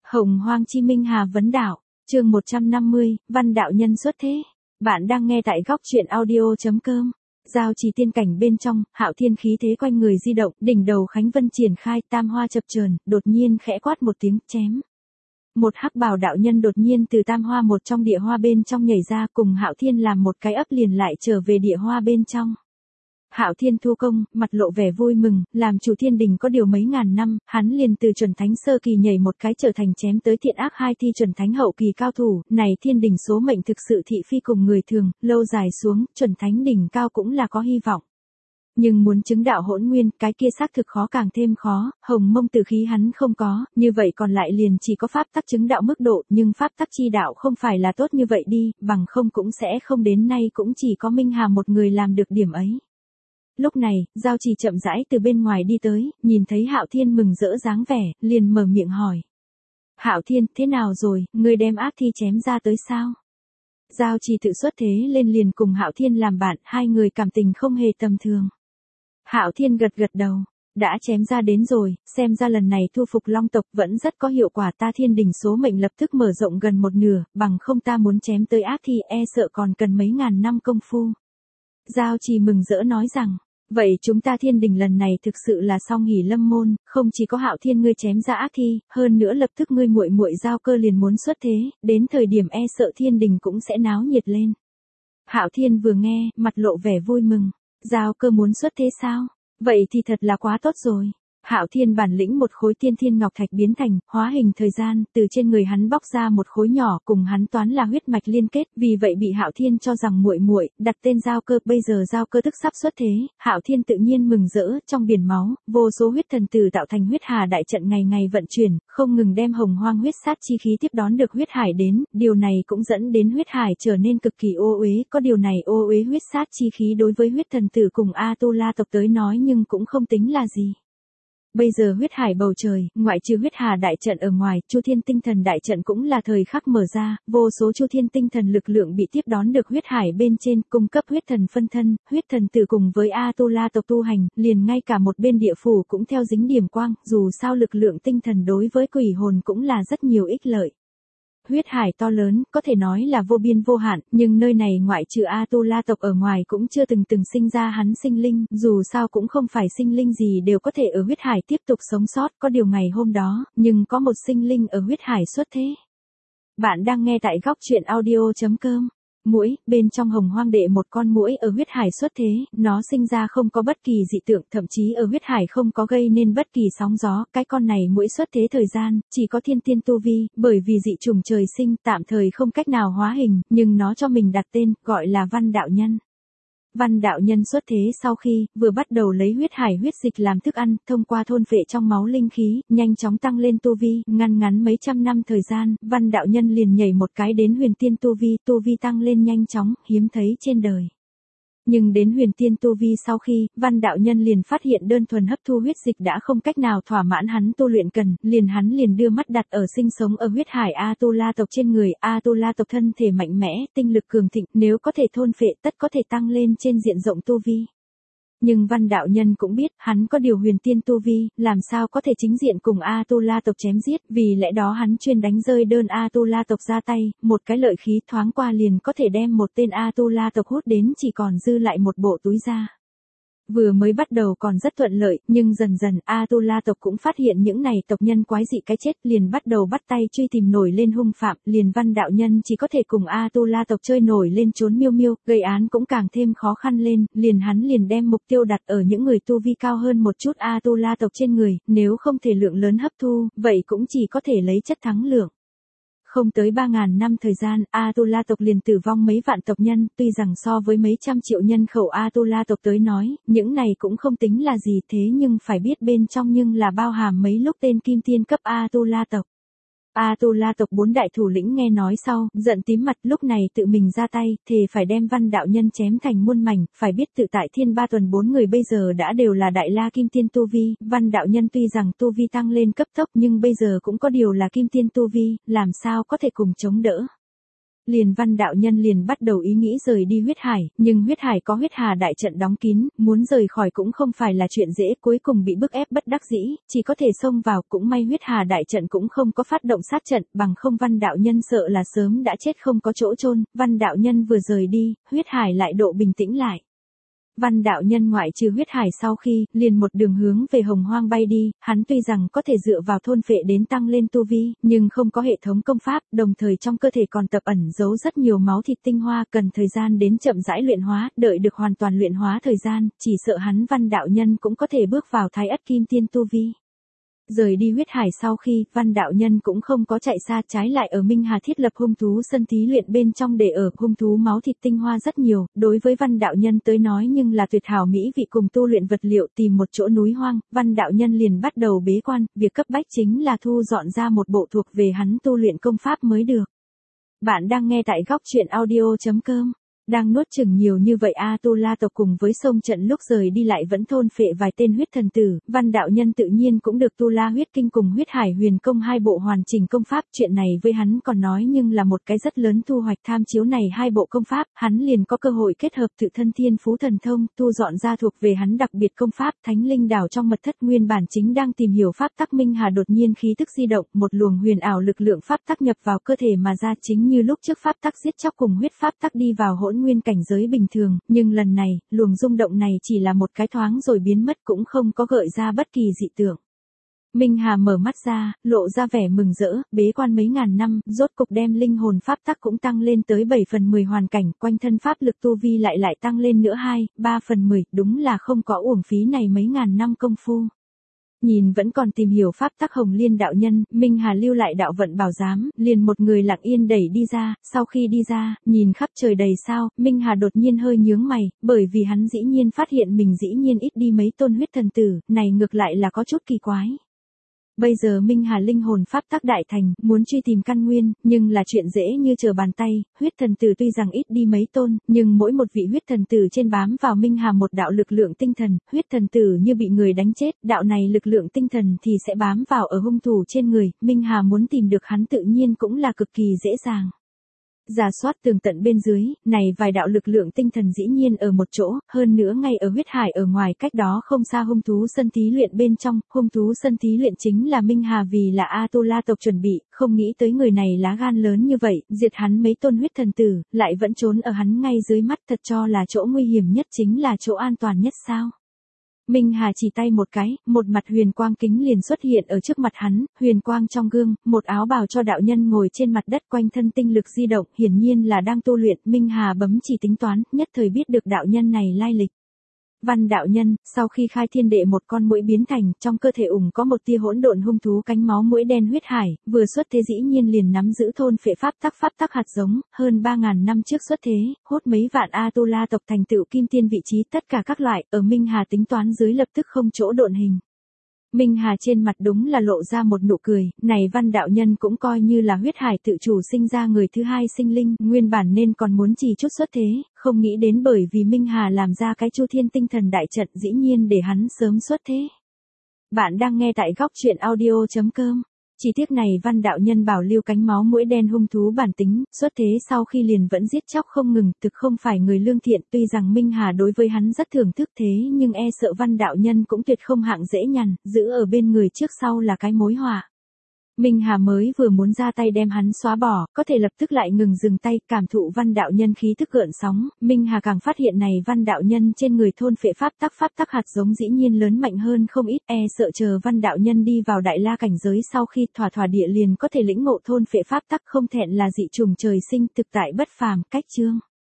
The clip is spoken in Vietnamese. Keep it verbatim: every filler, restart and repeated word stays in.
Hồng Hoang Chi Minh Hà Vấn Đạo, chương một trăm năm mươi, Văn Đạo Nhân xuất thế. Bạn đang nghe tại góc truyện audio.com. Giao trì tiên cảnh bên trong, Hạo Thiên khí thế quanh người di động, đỉnh đầu Khánh Vân triển khai, tam hoa chập chờn, đột nhiên khẽ quát một tiếng, chém. Một hắc bào đạo nhân đột nhiên từ tam hoa một trong địa hoa bên trong nhảy ra, cùng Hạo Thiên làm một cái ấp liền lại trở về địa hoa bên trong. Hạo Thiên thu công, mặt lộ vẻ vui mừng, làm chủ thiên đình có điều mấy ngàn năm, hắn liền từ chuẩn thánh sơ kỳ nhảy một cái trở thành chém tới thiện ác hai thi chuẩn thánh hậu kỳ cao thủ, này thiên đình số mệnh thực sự thị phi cùng người thường, lâu dài xuống, chuẩn thánh đỉnh cao cũng là có hy vọng. Nhưng muốn chứng đạo hỗn nguyên, cái kia xác thực khó càng thêm khó, hồng mông tử khí hắn không có, như vậy còn lại liền chỉ có pháp tắc chứng đạo mức độ, nhưng pháp tắc chi đạo không phải là tốt như vậy đi, bằng không cũng sẽ không đến nay cũng chỉ có Minh Hà một người làm được điểm ấy. Lúc này, Giao Trì chậm rãi từ bên ngoài đi tới, nhìn thấy Hạo Thiên mừng rỡ dáng vẻ, liền mở miệng hỏi. Hạo Thiên, thế nào rồi, ngươi đem ác thi chém ra tới sao? Giao Trì tự xuất thế lên liền cùng Hạo Thiên làm bạn, hai người cảm tình không hề tầm thường. Hạo Thiên gật gật đầu, đã chém ra đến rồi, xem ra lần này thu phục Long tộc vẫn rất có hiệu quả, ta thiên đình số mệnh lập tức mở rộng gần một nửa, bằng không ta muốn chém tới ác thi e sợ còn cần mấy ngàn năm công phu. Giao Trì mừng rỡ nói rằng. Vậy chúng ta thiên đình lần này thực sự là song hỷ lâm môn, không chỉ có Hạo Thiên ngươi chém ra ác thi, hơn nữa lập tức ngươi muội muội Giao Cơ liền muốn xuất thế, đến thời điểm e sợ thiên đình cũng sẽ náo nhiệt lên. Hạo Thiên vừa nghe, mặt lộ vẻ vui mừng, Giao Cơ muốn xuất thế sao? Vậy thì thật là quá tốt rồi. Hạo Thiên bản lĩnh một khối tiên thiên ngọc thạch biến thành, hóa hình thời gian, từ trên người hắn bóc ra một khối nhỏ, cùng hắn toán là huyết mạch liên kết, vì vậy bị Hạo Thiên cho rằng muội muội, đặt tên Giao Cơ, bây giờ Giao Cơ tức sắp xuất thế, Hạo Thiên tự nhiên mừng rỡ, trong biển máu, vô số huyết thần tử tạo thành huyết hà đại trận ngày ngày vận chuyển, không ngừng đem hồng hoang huyết sát chi khí tiếp đón được huyết hải đến, điều này cũng dẫn đến huyết hải trở nên cực kỳ ô uế, có điều này ô uế huyết sát chi khí đối với huyết thần tử cùng A Tu La tộc tới nói nhưng cũng không tính là gì. Bây giờ huyết hải bầu trời, ngoại trừ huyết hà đại trận ở ngoài, Chu Thiên tinh thần đại trận cũng là thời khắc mở ra, vô số Chu Thiên tinh thần lực lượng bị tiếp đón được huyết hải bên trên, cung cấp huyết thần phân thân, huyết thần tử cùng với A Tu La tộc tu hành, liền ngay cả một bên địa phủ cũng theo dính điểm quang, dù sao lực lượng tinh thần đối với quỷ hồn cũng là rất nhiều ích lợi. Huyết hải to lớn, có thể nói là vô biên vô hạn, nhưng nơi này ngoại trừ A Tu La tộc ở ngoài cũng chưa từng từng sinh ra hắn sinh linh, dù sao cũng không phải sinh linh gì đều có thể ở huyết hải tiếp tục sống sót, có điều ngày hôm đó, nhưng có một sinh linh ở huyết hải xuất thế. Bạn đang nghe tại góc truyện audio.com. Muỗi, bên trong hồng hoang đệ một con muỗi ở huyết hải xuất thế, nó sinh ra không có bất kỳ dị tượng, thậm chí ở huyết hải không có gây nên bất kỳ sóng gió, cái con này muỗi xuất thế thời gian, chỉ có thiên tiên tu vi, bởi vì dị trùng trời sinh, tạm thời không cách nào hóa hình, nhưng nó cho mình đặt tên, gọi là Văn Đạo Nhân. Văn Đạo Nhân xuất thế sau khi, vừa bắt đầu lấy huyết hải huyết dịch làm thức ăn, thông qua thôn phệ trong máu linh khí, nhanh chóng tăng lên tu vi, ngăn ngắn mấy trăm năm thời gian, Văn Đạo Nhân liền nhảy một cái đến huyền tiên tu vi, tu vi tăng lên nhanh chóng, hiếm thấy trên đời. Nhưng đến huyền tiên tu vi sau khi, Văn Đạo Nhân liền phát hiện đơn thuần hấp thu huyết dịch đã không cách nào thỏa mãn hắn tu luyện cần, liền hắn liền đưa mắt đặt ở sinh sống ở huyết hải A Tu La tộc trên người, A Tu La tộc thân thể mạnh mẽ, tinh lực cường thịnh, nếu có thể thôn phệ tất có thể tăng lên trên diện rộng tu vi. Nhưng Văn Đạo Nhân cũng biết, hắn có điều huyền tiên tu vi, làm sao có thể chính diện cùng A Tu La tộc chém giết, vì lẽ đó hắn chuyên đánh rơi đơn A Tu La tộc ra tay, một cái lợi khí thoáng qua liền có thể đem một tên A Tu La tộc hút đến chỉ còn dư lại một bộ túi da. Vừa mới bắt đầu còn rất thuận lợi, nhưng dần dần A Tu La tộc cũng phát hiện những này tộc nhân quái dị cái chết, liền bắt đầu bắt tay truy tìm nổi lên hung phạm, liền Văn Đạo Nhân chỉ có thể cùng A Tu La tộc chơi nổi lên trốn miêu miêu, gây án cũng càng thêm khó khăn lên, liền hắn liền đem mục tiêu đặt ở những người tu vi cao hơn một chút A Tu La tộc trên người, nếu không thể lượng lớn hấp thu, vậy cũng chỉ có thể lấy chất thắng lượng. Không tới ba ngàn năm thời gian, A Tu La tộc liền tử vong mấy vạn tộc nhân, tuy rằng so với mấy trăm triệu nhân khẩu A Tu La tộc tới nói, những này cũng không tính là gì, thế nhưng phải biết bên trong nhưng là bao hàm mấy lúc tên kim tiên cấp A Tu La tộc. A Tu La tộc bốn đại thủ lĩnh nghe nói sau, giận tím mặt, lúc này tự mình ra tay, thề phải đem Văn Đạo Nhân chém thành muôn mảnh, phải biết tự tại thiên ba tuần bốn người bây giờ đã đều là đại la kim tiên tu vi, Văn Đạo Nhân tuy rằng tu vi tăng lên cấp tốc nhưng bây giờ cũng có điều là kim tiên tu vi, làm sao có thể cùng chống đỡ. Liền Văn đạo nhân liền bắt đầu ý nghĩ rời đi huyết hải, nhưng huyết hải có huyết hà đại trận đóng kín, muốn rời khỏi cũng không phải là chuyện dễ, cuối cùng bị bức ép bất đắc dĩ, chỉ có thể xông vào, cũng may huyết hà đại trận cũng không có phát động sát trận, bằng không Văn đạo nhân sợ là sớm đã chết không có chỗ chôn. Văn đạo nhân vừa rời đi, huyết hải lại độ bình tĩnh lại. Văn đạo nhân ngoại trừ huyết hải sau khi, liền một đường hướng về hồng hoang bay đi, hắn tuy rằng có thể dựa vào thôn phệ đến tăng lên tu vi, nhưng không có hệ thống công pháp, đồng thời trong cơ thể còn tập ẩn giấu rất nhiều máu thịt tinh hoa, cần thời gian đến chậm rãi luyện hóa, đợi được hoàn toàn luyện hóa thời gian, chỉ sợ hắn Văn đạo nhân cũng có thể bước vào thái ất kim tiên tu vi. Rời đi huyết hải sau khi, Văn đạo nhân cũng không có chạy xa, trái lại ở Minh Hà thiết lập hung thú sân thí luyện bên trong, để ở hung thú máu thịt tinh hoa rất nhiều, đối với Văn đạo nhân tới nói nhưng là tuyệt hảo mỹ vị cùng tu luyện vật liệu. Tìm một chỗ núi hoang, Văn đạo nhân liền bắt đầu bế quan, việc cấp bách chính là thu dọn ra một bộ thuộc về hắn tu luyện công pháp mới được. Bạn đang nghe tại góc truyện audio chấm com. Đang nuốt chừng nhiều như vậy A Tu La tộc cùng với sông trận lúc rời đi lại vẫn thôn phệ vài tên huyết thần tử, Văn đạo nhân tự nhiên cũng được Tu La huyết kinh cùng huyết hải huyền công hai bộ hoàn chỉnh công pháp, chuyện này với hắn còn nói nhưng là một cái rất lớn thu hoạch. Tham chiếu này hai bộ công pháp, hắn liền có cơ hội kết hợp tự thân thiên phú thần thông, tu dọn ra thuộc về hắn đặc biệt công pháp. Thánh linh đảo trong mật thất nguyên bản chính đang tìm hiểu pháp tắc Minh Hà đột nhiên khí tức di động, một luồng huyền ảo lực lượng pháp tắc nhập vào cơ thể mà ra, chính như lúc trước pháp tắc giết chóc cùng huyết pháp tắc đi vào hỗn nguyên cảnh giới bình thường, nhưng lần này, luồng rung động này chỉ là một cái thoáng rồi biến mất, cũng không có gợi ra bất kỳ dị tượng. Minh Hà mở mắt ra, lộ ra vẻ mừng rỡ, bế quan mấy ngàn năm, rốt cục đem linh hồn pháp tắc cũng tăng lên tới bảy phần mười hoàn cảnh, quanh thân pháp lực tu vi lại lại tăng lên nữa hai, ba phần mười, đúng là không có uổng phí này mấy ngàn năm công phu. Nhìn vẫn còn tìm hiểu pháp tắc Hồng Liên đạo nhân, Minh Hà lưu lại đạo vận bảo giám, liền một người lặng yên đẩy đi ra, sau khi đi ra, nhìn khắp trời đầy sao, Minh Hà đột nhiên hơi nhướng mày, bởi vì hắn dĩ nhiên phát hiện mình dĩ nhiên ít đi mấy tôn huyết thần tử, này ngược lại là có chút kỳ quái. Bây giờ Minh Hà linh hồn pháp tắc đại thành, muốn truy tìm căn nguyên, nhưng là chuyện dễ như trở bàn tay, huyết thần tử tuy rằng ít đi mấy tôn, nhưng mỗi một vị huyết thần tử trên bám vào Minh Hà một đạo lực lượng tinh thần, huyết thần tử như bị người đánh chết, đạo này lực lượng tinh thần thì sẽ bám vào ở hung thủ trên người, Minh Hà muốn tìm được hắn tự nhiên cũng là cực kỳ dễ dàng. Giả soát tường tận bên dưới, này vài đạo lực lượng tinh thần dĩ nhiên ở một chỗ, hơn nữa ngay ở huyết hải ở ngoài cách đó không xa hung thú sân thí luyện bên trong, hung thú sân thí luyện chính là Minh Hà vì là A Tu La tộc chuẩn bị, không nghĩ tới người này lá gan lớn như vậy, diệt hắn mấy tôn huyết thần tử, lại vẫn trốn ở hắn ngay dưới mắt, thật cho là chỗ nguy hiểm nhất chính là chỗ an toàn nhất sao. Minh Hà chỉ tay một cái, một mặt huyền quang kính liền xuất hiện ở trước mặt hắn, huyền quang trong gương, một áo bào cho đạo nhân ngồi trên mặt đất, quanh thân tinh lực di động, hiển nhiên là đang tu luyện. Minh Hà bấm chỉ tính toán, nhất thời biết được đạo nhân này lai lịch. Văn đạo nhân, sau khi khai thiên đệ một con muỗi biến thành, trong cơ thể ủng có một tia hỗn độn hung thú cánh máu muỗi đen huyết hải, vừa xuất thế dĩ nhiên liền nắm giữ thôn phệ pháp tắc pháp tắc hạt giống, hơn ba ngàn năm trước xuất thế, hốt mấy vạn A Tu La tộc thành tựu kim tiên vị trí, tất cả các loại, ở Minh Hà tính toán dưới lập tức không chỗ độn hình. Minh Hà trên mặt đúng là lộ ra một nụ cười, này Văn đạo nhân cũng coi như là huyết hải tự chủ sinh ra người thứ hai sinh linh, nguyên bản nên còn muốn chỉ chút xuất thế, không nghĩ đến bởi vì Minh Hà làm ra cái Chu Thiên tinh thần đại trận dĩ nhiên để hắn sớm xuất thế. Bạn đang nghe tại góc truyện audio chấm com. Chỉ tiếc này Văn đạo nhân bảo lưu cánh máu muỗi đen hung thú bản tính, xuất thế sau khi liền vẫn giết chóc không ngừng, thực không phải người lương thiện, tuy rằng Minh Hà đối với hắn rất thưởng thức thế nhưng e sợ Văn đạo nhân cũng tuyệt không hạng dễ nhằn, giữ ở bên người trước sau là cái mối họa. Minh Hà mới vừa muốn ra tay đem hắn xóa bỏ, có thể lập tức lại ngừng dừng tay, cảm thụ Văn đạo nhân khí tức gợn sóng, Minh Hà càng phát hiện này Văn đạo nhân trên người thôn phệ pháp tắc pháp tắc hạt giống dĩ nhiên lớn mạnh hơn không ít, e sợ chờ Văn đạo nhân đi vào đại la cảnh giới sau khi thỏa thỏa địa liền có thể lĩnh ngộ thôn phệ pháp tắc, không thẹn là dị trùng trời sinh, thực tại bất phàm. Cách chương